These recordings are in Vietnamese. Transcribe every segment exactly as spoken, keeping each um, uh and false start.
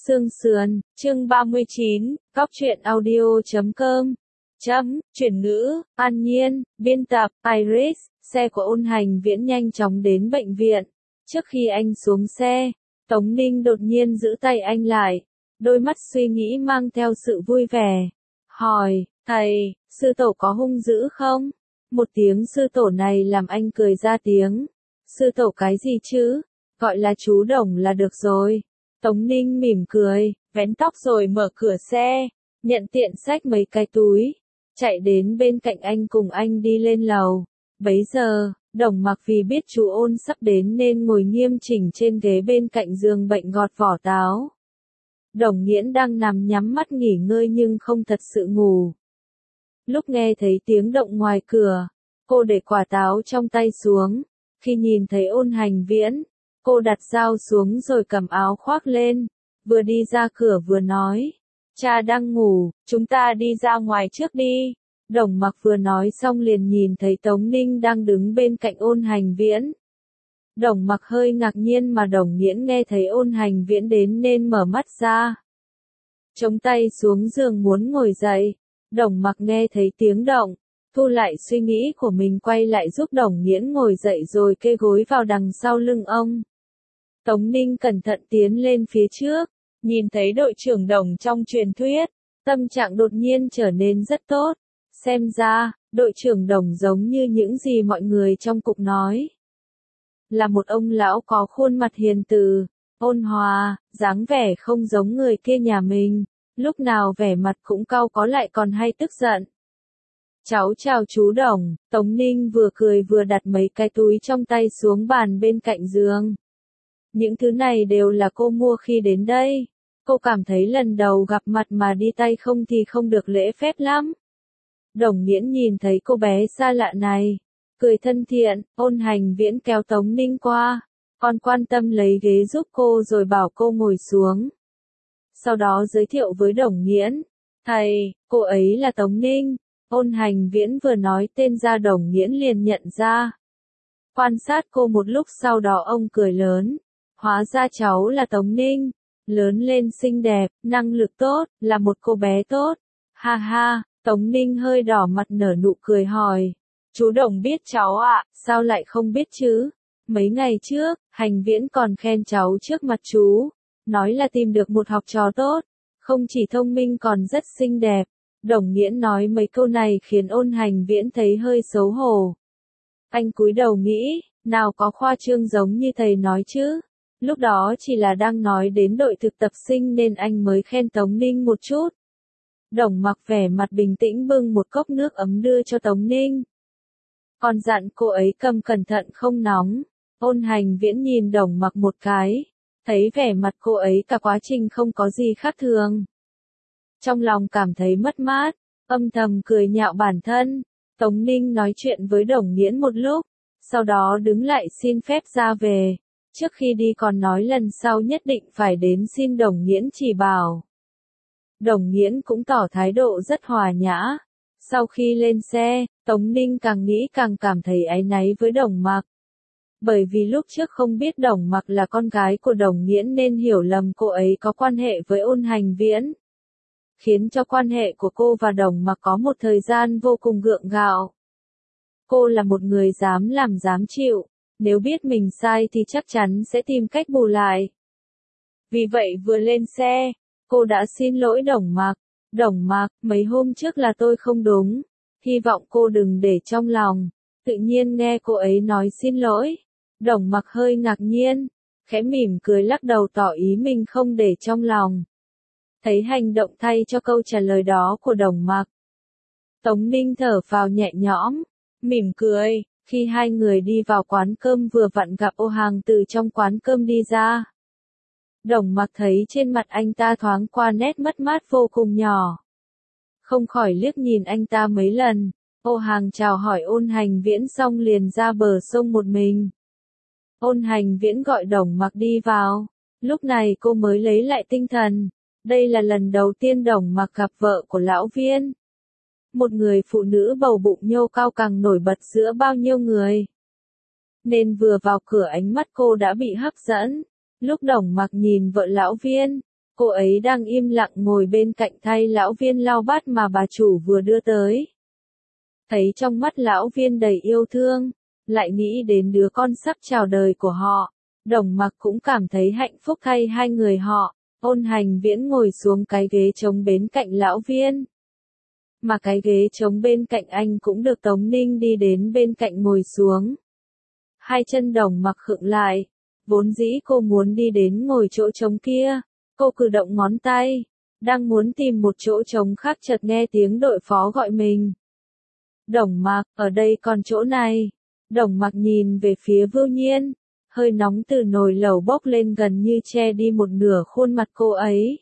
Sương Sườn, chương ba mươi chín, Cóc truyện audio chấm com. Chấm, chuyển ngữ, An Nhiên, biên tập, Iris, xe của Ôn Hành Viễn nhanh chóng đến bệnh viện. Trước khi anh xuống xe, Tống Ninh đột nhiên giữ tay anh lại, đôi mắt suy nghĩ mang theo sự vui vẻ. Hỏi, thầy, sư tổ có hung dữ không? Một tiếng sư tổ này làm anh cười ra tiếng. Sư tổ cái gì chứ? Gọi là chú Đồng là được rồi. Tống Ninh mỉm cười, vén tóc rồi mở cửa xe, nhận tiện xách mấy cái túi, chạy đến bên cạnh anh cùng anh đi lên lầu. Bấy giờ, Đồng Mặc vì biết chú Ôn sắp đến nên ngồi nghiêm chỉnh trên ghế bên cạnh giường bệnh gọt vỏ táo. Đồng Nghiễn đang nằm nhắm mắt nghỉ ngơi nhưng không thật sự ngủ. Lúc nghe thấy tiếng động ngoài cửa, cô để quả táo trong tay xuống. Khi nhìn thấy Ôn Hành Viễn, cô đặt dao xuống rồi cầm áo khoác lên, vừa đi ra cửa vừa nói, cha đang ngủ, chúng ta đi ra ngoài trước đi. Đồng Mặc vừa nói xong liền nhìn thấy Tống Ninh đang đứng bên cạnh Ôn Hành Viễn. Đồng Mặc hơi ngạc nhiên mà Đồng Nghiễn nghe thấy Ôn Hành Viễn đến nên mở mắt ra. Chống tay xuống giường muốn ngồi dậy, Đồng Mặc nghe thấy tiếng động, thu lại suy nghĩ của mình quay lại giúp Đồng Nghiễn ngồi dậy rồi kê gối vào đằng sau lưng ông. Tống Ninh cẩn thận tiến lên phía trước, nhìn thấy đội trưởng Đồng trong truyền thuyết, tâm trạng đột nhiên trở nên rất tốt. Xem ra, đội trưởng Đồng giống như những gì mọi người trong cục nói. Là một ông lão có khuôn mặt hiền từ, ôn hòa, dáng vẻ không giống người kia nhà mình, lúc nào vẻ mặt cũng cau có lại còn hay tức giận. Cháu chào chú Đồng, Tống Ninh vừa cười vừa đặt mấy cái túi trong tay xuống bàn bên cạnh giường. Những thứ này đều là cô mua khi đến đây. Cô cảm thấy lần đầu gặp mặt mà đi tay không thì không được lễ phép lắm. Đồng Nghiễn nhìn thấy cô bé xa lạ này, cười thân thiện. Ôn Hành Viễn kéo Tống Ninh qua, còn quan tâm lấy ghế giúp cô rồi bảo cô ngồi xuống. Sau đó giới thiệu với Đồng Nghiễn, thầy, cô ấy là Tống Ninh. Ôn Hành Viễn vừa nói tên ra Đồng Nghiễn liền nhận ra. Quan sát cô một lúc sau đó ông cười lớn. Hóa ra cháu là Tống Ninh, lớn lên xinh đẹp, năng lực tốt, là một cô bé tốt. Ha ha, Tống Ninh hơi đỏ mặt nở nụ cười hỏi. Chú Đồng biết cháu ạ, sao lại không biết chứ? Mấy ngày trước, Hành Viễn còn khen cháu trước mặt chú, nói là tìm được một học trò tốt, không chỉ thông minh còn rất xinh đẹp. Đồng Nghiễn nói mấy câu này khiến Ôn Hành Viễn thấy hơi xấu hổ. Anh cúi đầu nghĩ, nào có khoa trương giống như thầy nói chứ? Lúc đó chỉ là đang nói đến đội thực tập sinh nên anh mới khen Tống Ninh một chút. Đồng Mặc vẻ mặt bình tĩnh bưng một cốc nước ấm đưa cho Tống Ninh. Còn dặn cô ấy cầm cẩn thận không nóng. Ôn Hành Viễn nhìn Đồng Mặc một cái, thấy vẻ mặt cô ấy cả quá trình không có gì khác thường. Trong lòng cảm thấy mất mát, âm thầm cười nhạo bản thân. Tống Ninh nói chuyện với Đồng Nghiễn một lúc, sau đó đứng lại xin phép ra về. Trước khi đi còn nói lần sau nhất định phải đến xin Đồng Nghiễn chỉ bảo. Đồng Nghiễn cũng tỏ thái độ rất hòa nhã. Sau khi lên xe, Tống Ninh càng nghĩ càng cảm thấy áy náy với Đồng Mặc. Bởi vì lúc trước không biết Đồng Mặc là con gái của Đồng Nghiễn nên hiểu lầm cô ấy có quan hệ với Ôn Hành Viễn. Khiến cho quan hệ của cô và Đồng Mặc có một thời gian vô cùng gượng gạo. Cô là một người dám làm dám chịu. Nếu biết mình sai thì chắc chắn sẽ tìm cách bù lại. Vì vậy vừa lên xe, cô đã xin lỗi Đồng Mặc. Đồng Mặc, mấy hôm trước là tôi không đúng. Hy vọng cô đừng để trong lòng. Tự nhiên nghe cô ấy nói xin lỗi. Đồng Mặc hơi ngạc nhiên, khẽ mỉm cười lắc đầu tỏ ý mình không để trong lòng. Thấy hành động thay cho câu trả lời đó của Đồng Mặc, Tống Ninh thở phào nhẹ nhõm, mỉm cười. Khi hai người đi vào quán cơm vừa vặn gặp Ô Hàng từ trong quán cơm đi ra. Đồng Mặc thấy trên mặt anh ta thoáng qua nét mất mát vô cùng nhỏ. Không khỏi liếc nhìn anh ta mấy lần. Ô Hàng chào hỏi Ôn Hành Viễn xong liền ra bờ sông một mình. Ôn Hành Viễn gọi Đồng Mặc đi vào. Lúc này cô mới lấy lại tinh thần. Đây là lần đầu tiên Đồng Mặc gặp vợ của lão Viên. Một người phụ nữ bầu bụng nhô cao càng nổi bật giữa bao nhiêu người. Nên vừa vào cửa ánh mắt cô đã bị hấp dẫn. Lúc Đồng Mặc nhìn vợ lão Viên, Cô ấy đang im lặng ngồi bên cạnh thay lão viên lau bát mà bà chủ vừa đưa tới. Thấy trong mắt lão viên đầy yêu thương, lại nghĩ đến đứa con sắp chào đời của họ, Đồng Mặc cũng cảm thấy hạnh phúc thay hai người họ. Ôn Hành Viễn ngồi xuống cái ghế trống bên cạnh lão viên. Mà cái ghế trống bên cạnh anh cũng được Tống Ninh đi đến bên cạnh ngồi xuống. Hai chân Đồng Mặc khựng lại, vốn dĩ cô muốn đi đến ngồi chỗ trống kia, cô cử động ngón tay, đang muốn tìm một chỗ trống khác chợt nghe tiếng đội phó gọi mình. Đồng Mặc, ở đây còn chỗ này. Đồng Mặc nhìn về phía Vưu Nhiên, hơi nóng từ nồi lẩu bốc lên gần như che đi một nửa khuôn mặt cô ấy.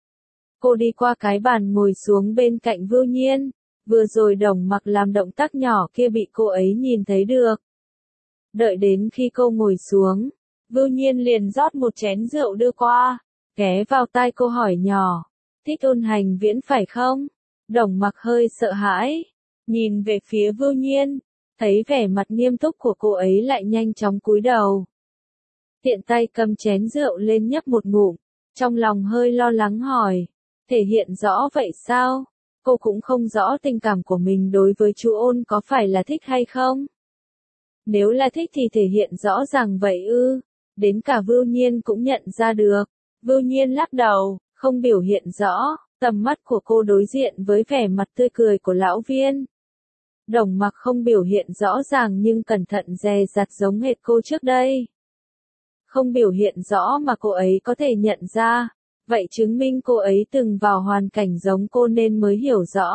Cô đi qua cái bàn ngồi xuống bên cạnh Vưu Nhiên, vừa rồi Đồng Mặc làm động tác nhỏ kia bị cô ấy nhìn thấy được. Đợi đến khi cô ngồi xuống, Vưu Nhiên liền rót một chén rượu đưa qua, ghé vào tai cô hỏi nhỏ, thích Ôn Hành Viễn phải không? Đồng Mặc hơi sợ hãi, nhìn về phía Vưu Nhiên, thấy vẻ mặt nghiêm túc của cô ấy lại nhanh chóng cúi đầu. Tiện tay cầm chén rượu lên nhấp một ngụm, trong lòng hơi lo lắng hỏi, thể hiện rõ vậy sao? Cô cũng không rõ tình cảm của mình đối với chú Ôn có phải là thích hay không? Nếu là thích thì thể hiện rõ ràng vậy ư, đến cả Vưu Nhiên cũng nhận ra được. Vưu Nhiên lắc đầu, không biểu hiện rõ, tầm mắt của cô đối diện với vẻ mặt tươi cười của lão viên. Đồng Mặc không biểu hiện rõ ràng nhưng cẩn thận dè dặt giống hệt cô trước đây. Không biểu hiện rõ mà cô ấy có thể nhận ra, vậy chứng minh cô ấy từng vào hoàn cảnh giống cô nên mới hiểu rõ.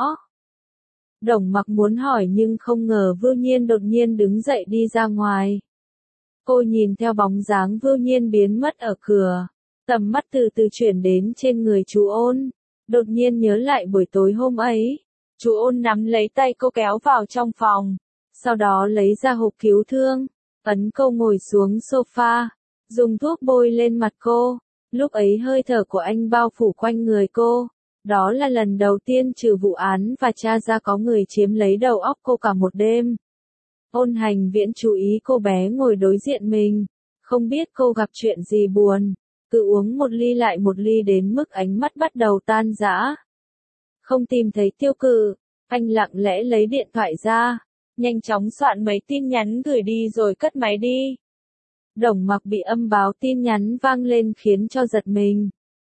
Đồng Mặc muốn hỏi nhưng không ngờ Vưu Nhiên đột nhiên đứng dậy đi ra ngoài. Cô nhìn theo bóng dáng Vưu Nhiên biến mất ở cửa, tầm mắt từ từ chuyển đến trên người chú Ôn, đột nhiên nhớ lại buổi tối hôm ấy. Chú Ôn nắm lấy tay cô kéo vào trong phòng, sau đó lấy ra hộp cứu thương, ấn cô ngồi xuống sofa, dùng thuốc bôi lên mặt cô. Lúc ấy hơi thở của anh bao phủ quanh người cô, đó là lần đầu tiên trừ vụ án và tra ra có người chiếm lấy đầu óc cô cả một đêm. Ôn Hành Viễn chú ý cô bé ngồi đối diện mình, không biết cô gặp chuyện gì buồn, cứ uống một ly lại một ly đến mức ánh mắt bắt đầu tan rã. Không tìm thấy Tiêu Cự, anh lặng lẽ lấy điện thoại ra, nhanh chóng soạn mấy tin nhắn gửi đi rồi cất máy đi. Đồng Mặc bị âm báo tin nhắn vang lên khiến cho giật mình.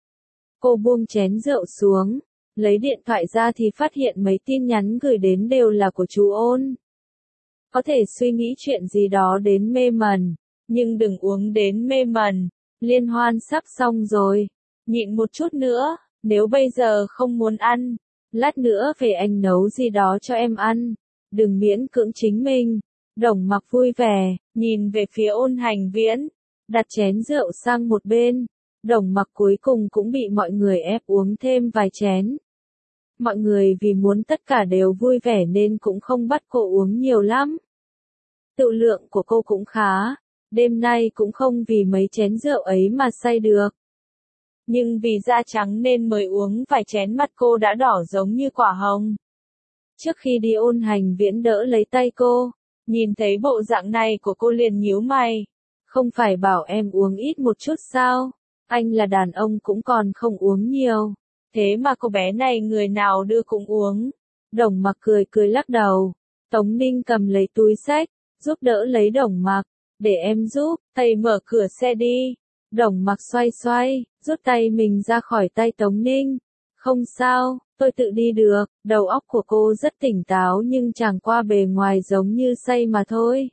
Cô buông chén rượu xuống, lấy điện thoại ra thì phát hiện mấy tin nhắn gửi đến đều là của chú Ôn. Có thể suy nghĩ chuyện gì đó đến mê mẩn, nhưng đừng uống đến mê mẩn, liên hoan sắp xong rồi, nhịn một chút nữa, nếu bây giờ không muốn ăn, lát nữa về anh nấu gì đó cho em ăn, đừng miễn cưỡng chính mình. Đồng Mặc vui vẻ, nhìn về phía Ôn Hành Viễn, đặt chén rượu sang một bên. Đồng Mặc cuối cùng cũng bị mọi người ép uống thêm vài chén. Mọi người vì muốn tất cả đều vui vẻ nên cũng không bắt cô uống nhiều lắm. Tự lượng của cô cũng khá, đêm nay cũng không vì mấy chén rượu ấy mà say được. Nhưng vì da trắng nên mới uống vài chén mặt cô đã đỏ giống như quả hồng. Trước khi đi Ôn Hành Viễn đỡ lấy tay cô, nhìn thấy bộ dạng này của cô liền nhíu mày. Không phải bảo em uống ít một chút sao? Anh là đàn ông cũng còn không uống nhiều. Thế mà cô bé này người nào đưa cũng uống. Đồng Mặc cười cười lắc đầu. Tống Ninh cầm lấy túi xách, giúp đỡ lấy Đồng Mặc. Để em giúp, thầy mở cửa xe đi. Đồng Mặc xoay xoay, rút tay mình ra khỏi tay Tống Ninh. Không sao, tôi tự đi được. Đầu óc của cô rất tỉnh táo nhưng chẳng qua bề ngoài giống như say mà thôi.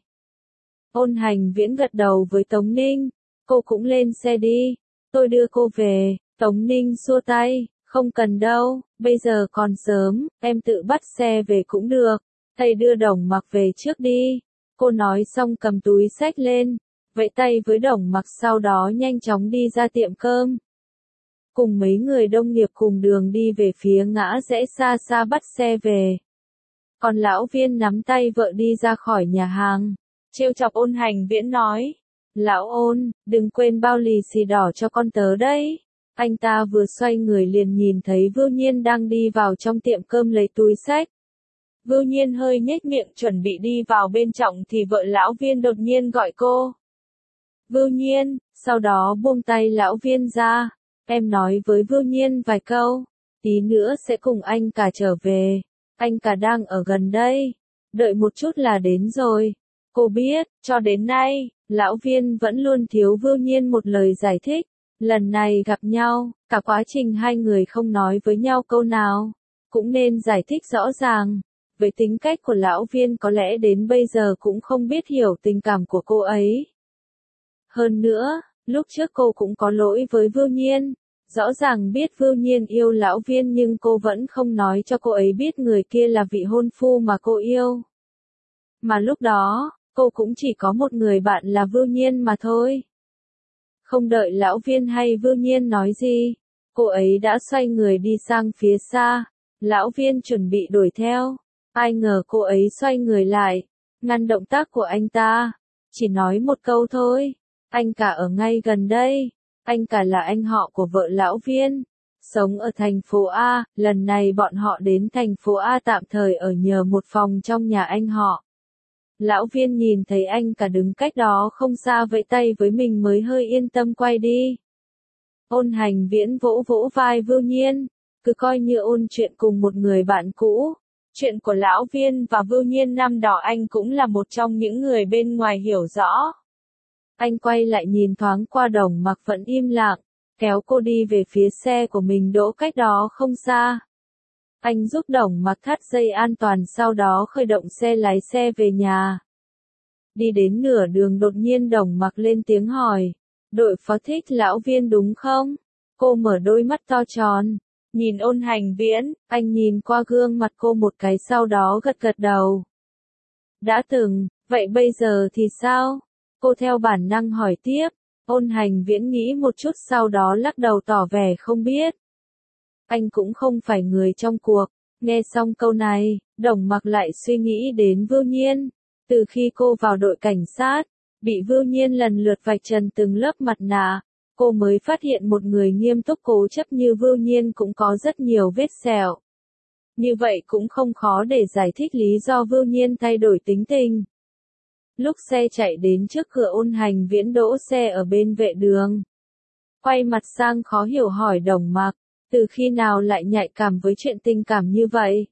Ôn Hành Viễn gật đầu với Tống Ninh. Cô cũng lên xe đi. Tôi đưa cô về. Tống Ninh xua tay. Không cần đâu, bây giờ còn sớm, em tự bắt xe về cũng được. Thầy đưa Đồng Mặc về trước đi. Cô nói xong cầm túi xách lên, vẫy tay với Đồng Mặc sau đó nhanh chóng đi ra tiệm cơm. Cùng mấy người đông nghiệp cùng đường đi về phía ngã rẽ xa xa bắt xe về. Còn lão Viên nắm tay vợ đi ra khỏi nhà hàng. Trêu chọc Ôn Hành Viễn nói. Lão Ôn, đừng quên bao lì xì đỏ cho con tớ đấy. Anh ta vừa xoay người liền nhìn thấy Vưu Nhiên đang đi vào trong tiệm cơm lấy túi xách. Vưu Nhiên hơi nhếch miệng chuẩn bị đi vào bên trong thì vợ lão Viên đột nhiên gọi cô. Vưu Nhiên, sau đó buông tay lão Viên ra. Em nói với Vưu Nhiên vài câu, tí nữa sẽ cùng anh cả trở về. Anh cả đang ở gần đây. Đợi một chút là đến rồi. Cô biết, cho đến nay, lão viên vẫn luôn thiếu Vưu Nhiên một lời giải thích. Lần này gặp nhau, cả quá trình hai người không nói với nhau câu nào, cũng nên giải thích rõ ràng. Với tính cách của lão viên có lẽ đến bây giờ cũng không biết hiểu tình cảm của cô ấy. Hơn nữa, lúc trước cô cũng có lỗi với Vưu Nhiên. Rõ ràng biết Vưu Nhiên yêu lão viên nhưng cô vẫn không nói cho cô ấy biết người kia là vị hôn phu mà cô yêu. Mà lúc đó, cô cũng chỉ có một người bạn là Vưu Nhiên mà thôi. Không đợi lão viên hay Vưu Nhiên nói gì, cô ấy đã xoay người đi sang phía xa. Lão viên chuẩn bị đuổi theo. Ai ngờ cô ấy xoay người lại, ngăn động tác của anh ta. Chỉ nói một câu thôi. Anh cả ở ngay gần đây. Anh cả là anh họ của vợ lão viên. Sống ở thành phố A. Lần này bọn họ đến thành phố A tạm thời ở nhờ một phòng trong nhà anh họ. Lão viên nhìn thấy anh cả đứng cách đó không xa vẫy tay với mình mới hơi yên tâm quay đi. Ôn Hành Viễn vỗ vỗ vai Vưu Nhiên, cứ coi như ôn chuyện cùng một người bạn cũ. Chuyện của lão viên và Vưu Nhiên năm đó anh cũng là một trong những người bên ngoài hiểu rõ. Anh quay lại nhìn thoáng qua Đồng Mặc vẫn im lặng, kéo cô đi về phía xe của mình đỗ cách đó không xa. Anh giúp Đồng Mặc thắt dây an toàn sau đó khởi động xe lái xe về nhà. Đi đến nửa đường đột nhiên Đồng Mặc lên tiếng hỏi, đội phó thích lão viên đúng không? Cô mở đôi mắt to tròn, nhìn Ôn Hành Viễn, anh nhìn qua gương mặt cô một cái sau đó gật gật đầu. Đã từng, vậy bây giờ thì sao? Cô theo bản năng hỏi tiếp. Ôn Hành Viễn nghĩ một chút sau đó lắc đầu tỏ vẻ không biết. Anh cũng không phải người trong cuộc. Nghe xong câu này, Đồng Mặc lại suy nghĩ đến Vưu Nhiên. Từ khi cô vào đội cảnh sát, bị Vưu Nhiên lần lượt vạch trần từng lớp mặt nạ, cô mới phát hiện một người nghiêm túc cố chấp như Vưu Nhiên cũng có rất nhiều vết sẹo. Như vậy cũng không khó để giải thích lý do Vưu Nhiên thay đổi tính tình. Lúc xe chạy đến trước cửa Ôn Hành Viễn đỗ xe ở bên vệ đường. Quay mặt sang khó hiểu hỏi Đồng Mặc, từ khi nào lại nhạy cảm với chuyện tình cảm như vậy?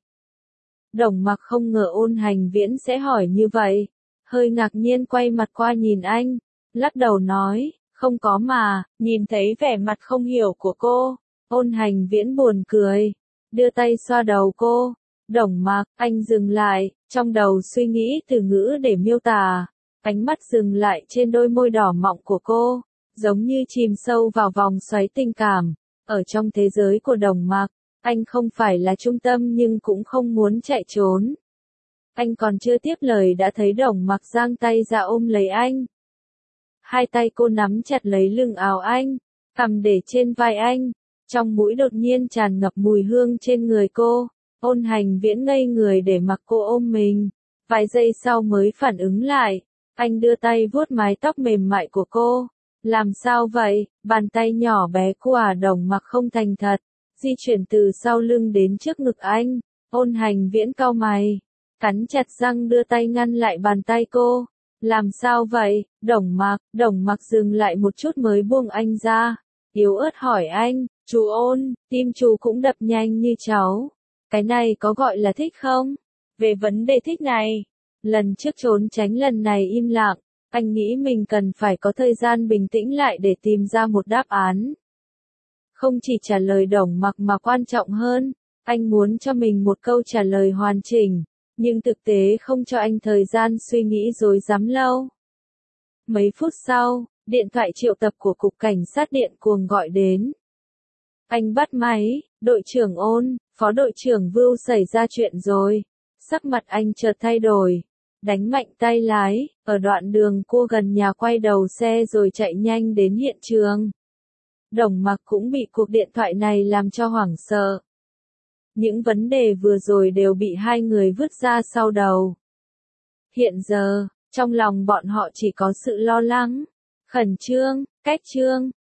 Đồng Mặc không ngờ Ôn Hành Viễn sẽ hỏi như vậy. Hơi ngạc nhiên quay mặt qua nhìn anh, lắc đầu nói, không có mà, nhìn thấy vẻ mặt không hiểu của cô. Ôn Hành Viễn buồn cười, đưa tay xoa đầu cô. Đồng Mặc, anh dừng lại, trong đầu suy nghĩ từ ngữ để miêu tả. Ánh mắt dừng lại trên đôi môi đỏ mọng của cô, giống như chìm sâu vào vòng xoáy tình cảm. Ở trong thế giới của Đồng Mặc, anh không phải là trung tâm nhưng cũng không muốn chạy trốn. Anh còn chưa tiếp lời đã thấy Đồng Mặc giang tay ra ôm lấy anh. Hai tay cô nắm chặt lấy lưng áo anh, cằm để trên vai anh. Trong mũi đột nhiên tràn ngập mùi hương trên người cô. Ôn Hành Viễn ngây người để mặc cô ôm mình. Vài giây sau mới phản ứng lại. Anh đưa tay vuốt mái tóc mềm mại của cô. Làm sao vậy? Bàn tay nhỏ bé của Đồng Mặc không thành thật. Di chuyển từ sau lưng đến trước ngực anh. Ôn Hành Viễn cau mày, cắn chặt răng đưa tay ngăn lại bàn tay cô. Làm sao vậy? Đồng Mặc, Đồng Mặc dừng lại một chút mới buông anh ra. Yếu ớt hỏi anh, chú Ôn, tim chú cũng đập nhanh như cháu. Cái này có gọi là thích không? Về vấn đề thích này, lần trước trốn tránh lần này im lặng, anh nghĩ mình cần phải có thời gian bình tĩnh lại để tìm ra một đáp án. Không chỉ trả lời Đồng Mặc mà quan trọng hơn, anh muốn cho mình một câu trả lời hoàn chỉnh, nhưng thực tế không cho anh thời gian suy nghĩ rối rắm lâu. Mấy phút sau, điện thoại triệu tập của Cục Cảnh sát điện cuồng gọi đến. Anh bắt máy, đội trưởng Ôn, phó đội trưởng Vưu xảy ra chuyện rồi. Sắc mặt anh chợt thay đổi, đánh mạnh tay lái, ở đoạn đường cua gần nhà quay đầu xe rồi chạy nhanh đến hiện trường. Đồng Mặc cũng bị cuộc điện thoại này làm cho hoảng sợ. Những vấn đề vừa rồi đều bị hai người vứt ra sau đầu. Hiện giờ, trong lòng bọn họ chỉ có sự lo lắng, khẩn trương, cách trương.